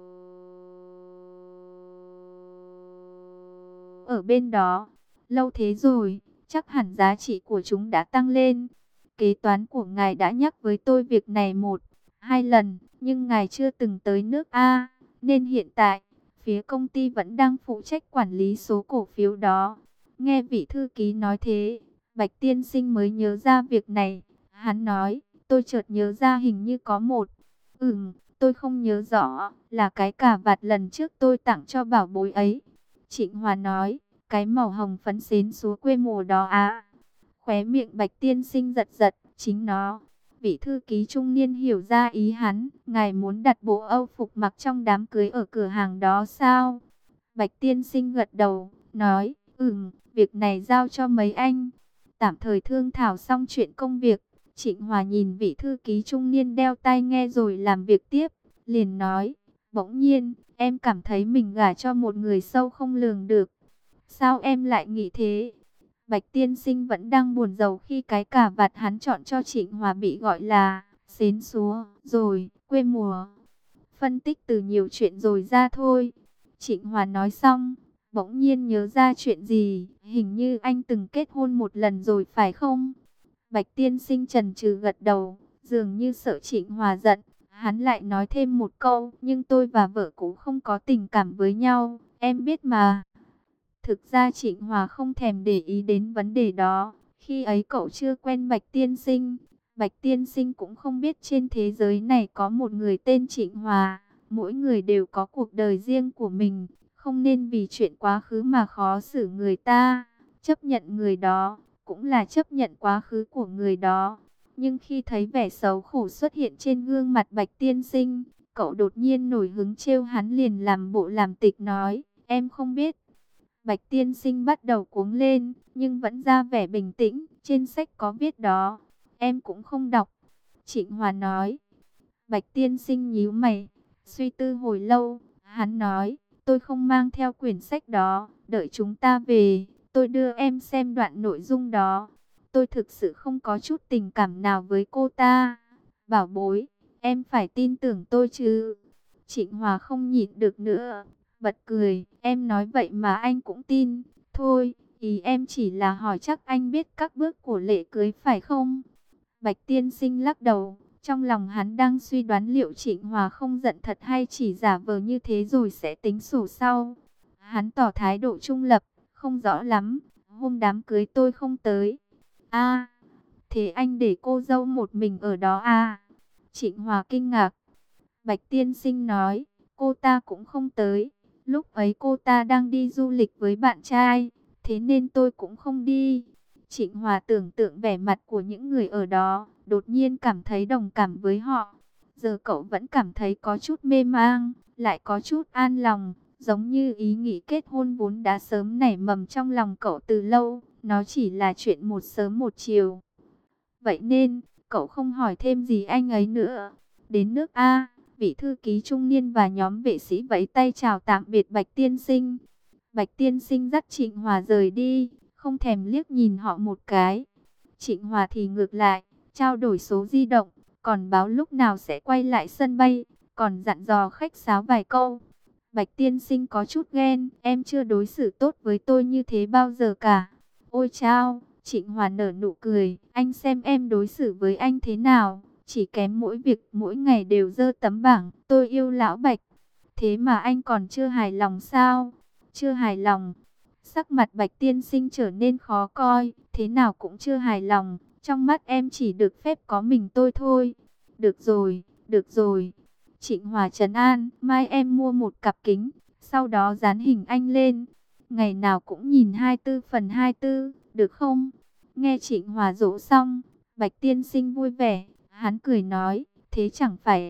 ở bên đó. Lâu thế rồi, chắc hẳn giá trị của chúng đã tăng lên. Kế toán của ngài đã nhắc với tôi việc này một, hai lần, nhưng ngài chưa từng tới nước A, nên hiện tại, phía công ty vẫn đang phụ trách quản lý số cổ phiếu đó. Nghe vị thư ký nói thế, Bạch tiên sinh mới nhớ ra việc này. Hắn nói, tôi chợt nhớ ra hình như có một. Ừm, tôi không nhớ rõ, là cái cà vạt lần trước tôi tặng cho bảo bối ấy. Trịnh Hòa nói, cái màu hồng phấn xến xúa quê mùa đó à. Khóe miệng Bạch tiên sinh giật giật, chính nó. Vị thư ký trung niên hiểu ra ý hắn, ngài muốn đặt bộ Âu phục mặc trong đám cưới ở cửa hàng đó sao? Bạch tiên sinh gật đầu, nói, ừm, việc này giao cho mấy anh. Tạm thời thương thảo xong chuyện công việc, Trịnh Hòa nhìn vị thư ký trung niên đeo tai nghe rồi làm việc tiếp, liền nói, bỗng nhiên, em cảm thấy mình gả cho một người sâu không lường được. Sao em lại nghĩ thế? Bạch tiên sinh vẫn đang buồn rầu khi cái cà vạt hắn chọn cho Trịnh Hòa bị gọi là xến xúa, rồi, quê mùa. Phân tích từ nhiều chuyện rồi ra thôi. Trịnh Hòa nói xong, bỗng nhiên nhớ ra chuyện gì, hình như anh từng kết hôn một lần rồi phải không? Bạch tiên sinh chần chừ gật đầu, dường như sợ Trịnh Hòa giận, Hắn lại nói thêm một câu, nhưng tôi và vợ cũ không có tình cảm với nhau, em biết mà. Thực ra Trịnh Hòa không thèm để ý đến vấn đề đó. Khi ấy cậu chưa quen Bạch Tiên Sinh. Bạch Tiên Sinh cũng không biết trên thế giới này có một người tên Trịnh Hòa. Mỗi người đều có cuộc đời riêng của mình. Không nên vì chuyện quá khứ mà khó xử người ta. Chấp nhận người đó, cũng là chấp nhận quá khứ của người đó. Nhưng khi thấy vẻ xấu khổ xuất hiện trên gương mặt Bạch Tiên Sinh, cậu đột nhiên nổi hứng trêu hắn, liền làm bộ làm tịch nói, em không biết. Bạch Tiên Sinh bắt đầu cuống lên, nhưng vẫn ra vẻ bình tĩnh, trên sách có viết đó, em cũng không đọc. Trịnh Hòa nói. Bạch Tiên Sinh nhíu mày, suy tư hồi lâu, hắn nói, tôi không mang theo quyển sách đó, đợi chúng ta về, tôi đưa em xem đoạn nội dung đó. Tôi thực sự không có chút tình cảm nào với cô ta. Bảo bối, em phải tin tưởng tôi chứ. Trịnh Hòa không nhịn được nữa, bật cười, em nói vậy mà anh cũng tin. Thôi, ý em chỉ là hỏi chắc anh biết các bước của lễ cưới phải không? Bạch Tiên Sinh lắc đầu, trong lòng hắn đang suy đoán liệu Trịnh Hòa không giận thật hay chỉ giả vờ như thế rồi sẽ tính sổ sau. Hắn tỏ thái độ trung lập, không rõ lắm, hôm đám cưới tôi không tới. À, thế anh để cô dâu một mình ở đó à? Trịnh Hòa kinh ngạc. Bạch Tiên Sinh nói, cô ta cũng không tới. Lúc ấy cô ta đang đi du lịch với bạn trai, thế nên tôi cũng không đi. Trịnh Hòa tưởng tượng vẻ mặt của những người ở đó, đột nhiên cảm thấy đồng cảm với họ. Giờ cậu vẫn cảm thấy có chút mê mang, lại có chút an lòng, giống như ý nghĩ kết hôn vốn đã sớm nảy mầm trong lòng cậu từ lâu, nó chỉ là chuyện một sớm một chiều. Vậy nên, cậu không hỏi thêm gì anh ấy nữa. Đến nước A, vị thư ký trung niên và nhóm vệ sĩ vẫy tay chào tạm biệt Bạch Tiên Sinh. Bạch Tiên Sinh dắt Trịnh Hòa rời đi, không thèm liếc nhìn họ một cái. Trịnh Hòa thì ngược lại, trao đổi số di động, còn báo lúc nào sẽ quay lại sân bay, còn dặn dò khách sáo vài câu. Bạch Tiên Sinh có chút ghen, em chưa đối xử tốt với tôi như thế bao giờ cả. Ôi chao, Trịnh Hòa nở nụ cười, anh xem em đối xử với anh thế nào, chỉ kém mỗi việc mỗi ngày đều dơ tấm bảng, tôi yêu lão Bạch. Thế mà anh còn chưa hài lòng sao? Chưa hài lòng. Sắc mặt Bạch Tiên Sinh trở nên khó coi, thế nào cũng chưa hài lòng, trong mắt em chỉ được phép có mình tôi thôi. Được rồi, được rồi. Trịnh Hòa trấn an, mai em mua một cặp kính, sau đó dán hình anh lên. Ngày nào cũng nhìn hai mươi tư phần hai mươi tư, được không? Nghe Trịnh Hòa dỗ xong, Bạch Tiên Sinh vui vẻ, hắn cười nói, thế chẳng phải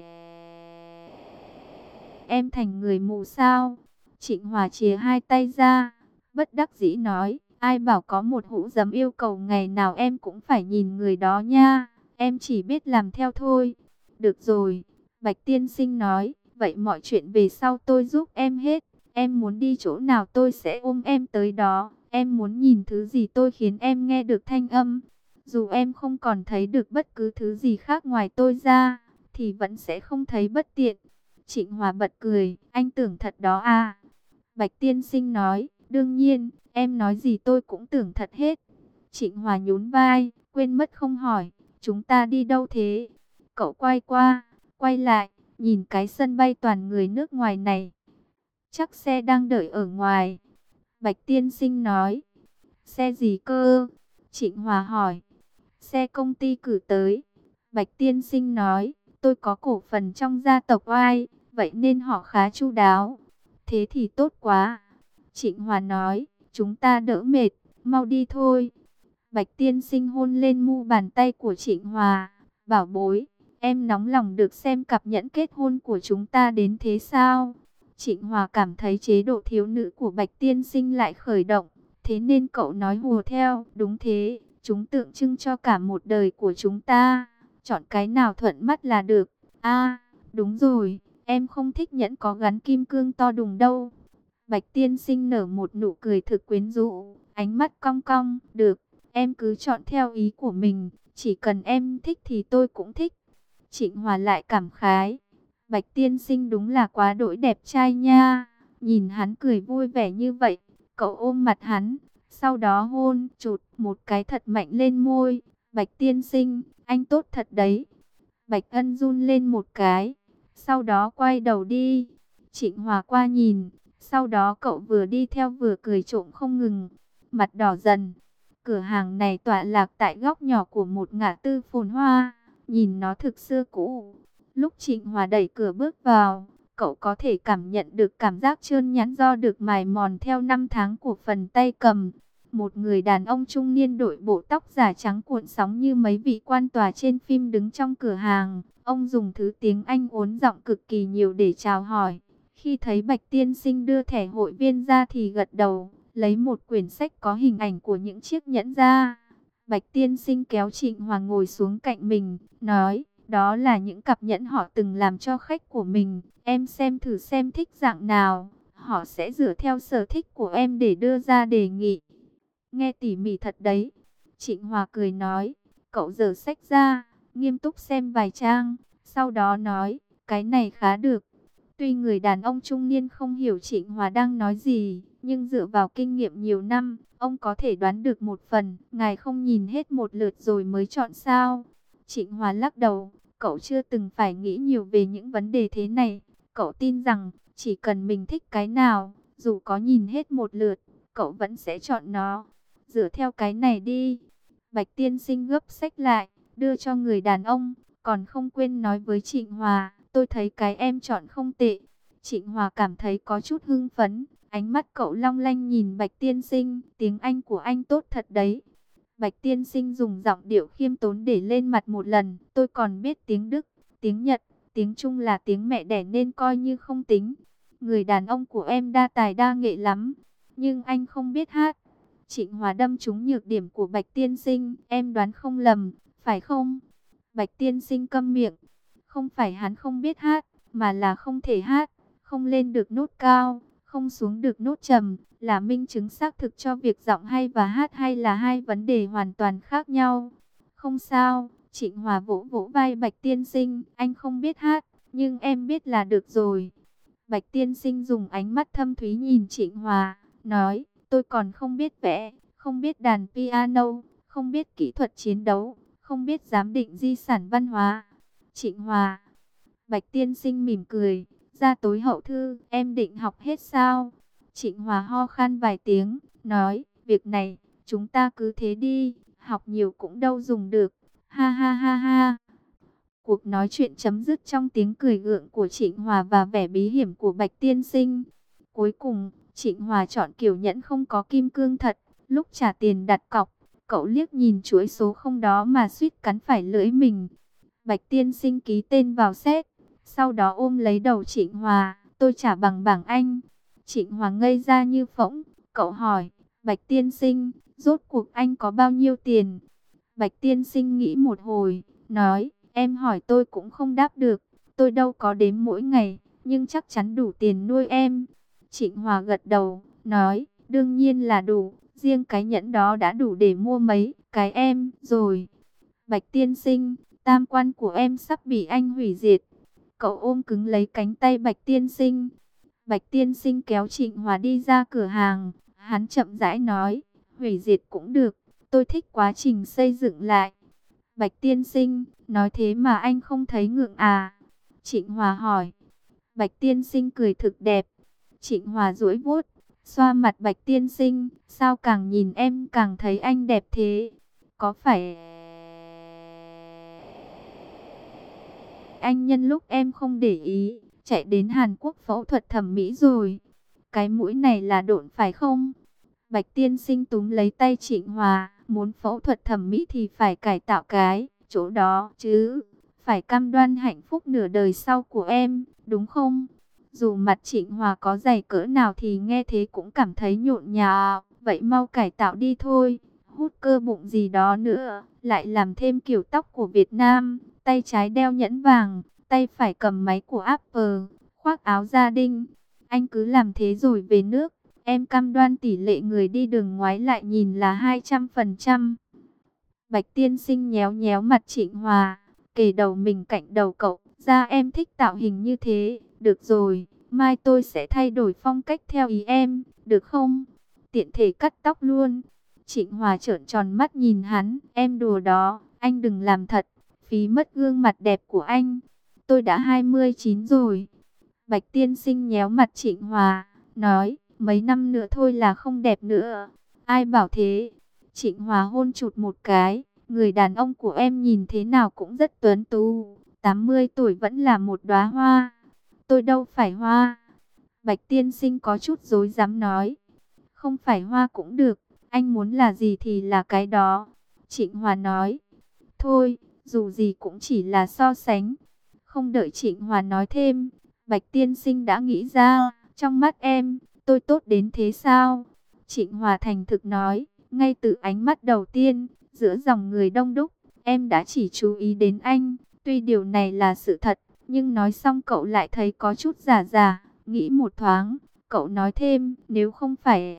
em thành người mù sao? Trịnh Hòa chìa hai tay ra, bất đắc dĩ nói, ai bảo có một hũ giấm yêu cầu ngày nào em cũng phải nhìn người đó nha, em chỉ biết làm theo thôi. Được rồi, Bạch Tiên Sinh nói, vậy mọi chuyện về sau tôi giúp em hết, em muốn đi chỗ nào tôi sẽ ôm em tới đó, em muốn nhìn thứ gì tôi khiến em nghe được thanh âm. Dù em không còn thấy được bất cứ thứ gì khác ngoài tôi ra, thì vẫn sẽ không thấy bất tiện. Trịnh Hòa bật cười, anh tưởng thật đó à? Bạch Tiên Sinh nói, đương nhiên, em nói gì tôi cũng tưởng thật hết. Trịnh Hòa nhún vai, quên mất không hỏi, chúng ta đi đâu thế? Cậu quay qua, quay lại, nhìn cái sân bay toàn người nước ngoài này. Chắc xe đang đợi ở ngoài. Bạch Tiên Sinh nói, xe gì cơ? Trịnh Hòa hỏi, xe công ty cử tới. Bạch Tiên Sinh nói, tôi có cổ phần trong gia tộc oai, vậy nên họ khá chu đáo. Thế thì tốt quá. Trịnh Hòa nói, chúng ta đỡ mệt, mau đi thôi. Bạch Tiên Sinh hôn lên mu bàn tay của Trịnh Hòa, bảo bối, em nóng lòng được xem cặp nhẫn kết hôn của chúng ta đến thế sao? Trịnh Hòa cảm thấy chế độ thiếu nữ của Bạch Tiên Sinh lại khởi động, thế nên cậu nói hùa theo, đúng thế, chúng tượng trưng cho cả một đời của chúng ta, chọn cái nào thuận mắt là được. À, đúng rồi, em không thích nhẫn có gắn kim cương to đùng đâu. Bạch Tiên Sinh nở một nụ cười thực quyến rũ, ánh mắt cong cong, được, em cứ chọn theo ý của mình, chỉ cần em thích thì tôi cũng thích. Trịnh Hòa lại cảm khái, Bạch Tiên Sinh đúng là quá đỗi đẹp trai nha. Nhìn hắn cười vui vẻ như vậy, cậu ôm mặt hắn, sau đó hôn chụt một cái thật mạnh lên môi. Bạch Tiên Sinh, anh tốt thật đấy. Bạch Ân run lên một cái, sau đó quay đầu đi. Trịnh Hòa qua nhìn, sau đó cậu vừa đi theo vừa cười trộm không ngừng, mặt đỏ dần. Cửa hàng này tọa lạc tại góc nhỏ của một ngã tư phồn hoa, nhìn nó thực xưa cũ. Lúc Trịnh Hòa đẩy cửa bước vào, cậu có thể cảm nhận được cảm giác trơn nhẵn do được mài mòn theo năm tháng của phần tay cầm. Một người đàn ông trung niên đội bộ tóc giả trắng cuộn sóng như mấy vị quan tòa trên phim đứng trong cửa hàng. Ông dùng thứ tiếng Anh uốn giọng cực kỳ nhiều để chào hỏi. Khi thấy Bạch tiên sinh đưa thẻ hội viên ra thì gật đầu, lấy một quyển sách có hình ảnh của những chiếc nhẫn ra. Bạch tiên sinh kéo Trịnh Hòa ngồi xuống cạnh mình, nói, đó là những cặp nhẫn họ từng làm cho khách của mình. Em xem thử xem thích dạng nào, họ sẽ dựa theo sở thích của em để đưa ra đề nghị. Nghe tỉ mỉ thật đấy. Trịnh Hòa cười nói, cậu giở sách ra, nghiêm túc xem vài trang, sau đó nói, cái này khá được. Tuy người đàn ông trung niên không hiểu Trịnh Hòa đang nói gì, nhưng dựa vào kinh nghiệm nhiều năm, ông có thể đoán được một phần. Ngài không nhìn hết một lượt rồi mới chọn sao? Trịnh Hòa lắc đầu, cậu chưa từng phải nghĩ nhiều về những vấn đề thế này. Cậu tin rằng, chỉ cần mình thích cái nào, dù có nhìn hết một lượt, cậu vẫn sẽ chọn nó. Dựa theo cái này đi. Bạch tiên sinh gấp sách lại, đưa cho người đàn ông, còn không quên nói với Trịnh Hòa, tôi thấy cái em chọn không tệ. Trịnh Hòa cảm thấy có chút hưng phấn, ánh mắt cậu long lanh nhìn Bạch tiên sinh, tiếng Anh của anh tốt thật đấy. Bạch tiên sinh dùng giọng điệu khiêm tốn để lên mặt một lần, tôi còn biết tiếng Đức, tiếng Nhật, tiếng Trung là tiếng mẹ đẻ nên coi như không tính. Người đàn ông của em đa tài đa nghệ lắm, nhưng anh không biết hát. Trịnh Hòa đâm trúng nhược điểm của Bạch tiên sinh, em đoán không lầm, phải không? Bạch tiên sinh câm miệng, không phải hắn không biết hát, mà là không thể hát, không lên được nốt cao, không xuống được nốt trầm, là minh chứng xác thực cho việc giọng hay và hát hay là hai vấn đề hoàn toàn khác nhau. Không sao, Trịnh Hòa vỗ vỗ vai Bạch tiên sinh, anh không biết hát, nhưng em biết là được rồi. Bạch tiên sinh dùng ánh mắt thâm thúy nhìn Trịnh Hòa, nói, tôi còn không biết vẽ, không biết đàn piano, không biết kỹ thuật chiến đấu, không biết giám định di sản văn hóa. Trịnh Hòa. Bạch tiên sinh mỉm cười, ra tối hậu thư, em định học hết sao? Trịnh Hòa ho khan vài tiếng, nói, việc này, chúng ta cứ thế đi, học nhiều cũng đâu dùng được. Ha ha ha ha. Cuộc nói chuyện chấm dứt trong tiếng cười gượng của Trịnh Hòa và vẻ bí hiểm của Bạch tiên sinh. Cuối cùng, Trịnh Hòa chọn kiểu nhẫn không có kim cương thật. Lúc trả tiền đặt cọc, cậu liếc nhìn chuỗi số không đó mà suýt cắn phải lưỡi mình. Bạch tiên sinh ký tên vào séc, sau đó ôm lấy đầu Trịnh Hòa, tôi trả bằng bảng Anh. Trịnh Hòa ngây ra như phỗng, cậu hỏi, Bạch tiên sinh, rốt cuộc anh có bao nhiêu tiền? Bạch tiên sinh nghĩ một hồi, nói, em hỏi tôi cũng không đáp được, tôi đâu có đếm mỗi ngày, nhưng chắc chắn đủ tiền nuôi em. Trịnh Hòa gật đầu, nói, đương nhiên là đủ, riêng cái nhẫn đó đã đủ để mua mấy cái em rồi. Bạch tiên sinh, tam quan của em sắp bị anh hủy diệt. Cậu ôm cứng lấy cánh tay Bạch tiên sinh. Bạch tiên sinh kéo Trịnh Hòa đi ra cửa hàng. Hắn chậm rãi nói, hủy diệt cũng được, tôi thích quá trình xây dựng lại. Bạch tiên sinh, nói thế mà anh không thấy ngượng à? Trịnh Hòa hỏi. Bạch tiên sinh cười thực đẹp. Trịnh Hòa duỗi vuốt, xoa mặt Bạch tiên sinh, sao càng nhìn em càng thấy anh đẹp thế? Có phải anh nhân lúc em không để ý, chạy đến Hàn Quốc phẫu thuật thẩm mỹ rồi? Cái mũi này là độn phải không? Bạch tiên sinh túm lấy tay Trịnh Hòa, muốn phẫu thuật thẩm mỹ thì phải cải tạo cái chỗ đó chứ, phải cam đoan hạnh phúc nửa đời sau của em, đúng không? Dù mặt Trịnh Hòa có dày cỡ nào thì nghe thế cũng cảm thấy nhộn nhạo, vậy mau cải tạo đi thôi, hút cơ bụng gì đó nữa, lại làm thêm kiểu tóc của Việt Nam, tay trái đeo nhẫn vàng, tay phải cầm máy của Apple, khoác áo gia đình. Anh cứ làm thế rồi về nước, em cam đoan tỷ lệ người đi đường ngoái lại nhìn là hai trăm phần trăm. Bạch tiên sinh nhéo nhéo mặt Trịnh Hòa, kề đầu mình cạnh đầu cậu, da em thích tạo hình như thế, được rồi, mai tôi sẽ thay đổi phong cách theo ý em, được không? Tiện thể cắt tóc luôn. Trịnh Hòa trợn tròn mắt nhìn hắn, em đùa đó, anh đừng làm thật, phí mất gương mặt đẹp của anh. Tôi đã hai mươi chín rồi. Bạch tiên sinh nhéo mặt Trịnh Hòa, nói, mấy năm nữa thôi là không đẹp nữa. Ai bảo thế? Trịnh Hòa hôn chụt một cái, người đàn ông của em nhìn thế nào cũng rất tuấn tú, tám mươi tuổi vẫn là một đóa hoa. Tôi đâu phải hoa. Bạch tiên sinh có chút rối rắm nói, không phải hoa cũng được, anh muốn là gì thì là cái đó. Trịnh Hòa nói, thôi, dù gì cũng chỉ là so sánh. Không đợi Trịnh Hòa nói thêm, Bạch tiên sinh đã nghĩ ra, trong mắt em, tôi tốt đến thế sao? Trịnh Hòa thành thực nói, ngay từ ánh mắt đầu tiên, giữa dòng người đông đúc, em đã chỉ chú ý đến anh. Tuy điều này là sự thật, nhưng nói xong cậu lại thấy có chút giả giả. Nghĩ một thoáng, cậu nói thêm, nếu không phải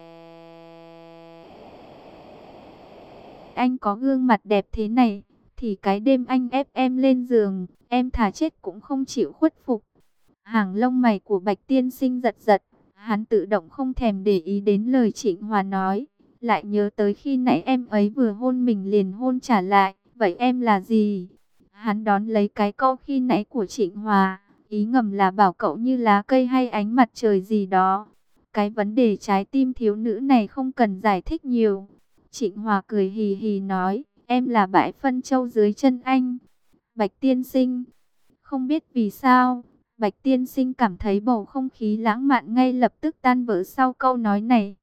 anh có gương mặt đẹp thế này, thì cái đêm anh ép em lên giường, em thà chết cũng không chịu khuất phục. Hàng lông mày của Bạch tiên sinh giật giật, hắn tự động không thèm để ý đến lời Trịnh Hòa nói, lại nhớ tới khi nãy em ấy vừa hôn mình liền hôn trả lại, vậy em là gì? Hắn đón lấy cái câu khi nãy của Trịnh Hòa, ý ngầm là bảo cậu như lá cây hay ánh mặt trời gì đó. Cái vấn đề trái tim thiếu nữ này không cần giải thích nhiều. Trịnh Hòa cười hì hì nói, em là bãi phân châu dưới chân anh. Bạch tiên sinh, không biết vì sao, Bạch tiên sinh cảm thấy bầu không khí lãng mạn ngay lập tức tan vỡ sau câu nói này.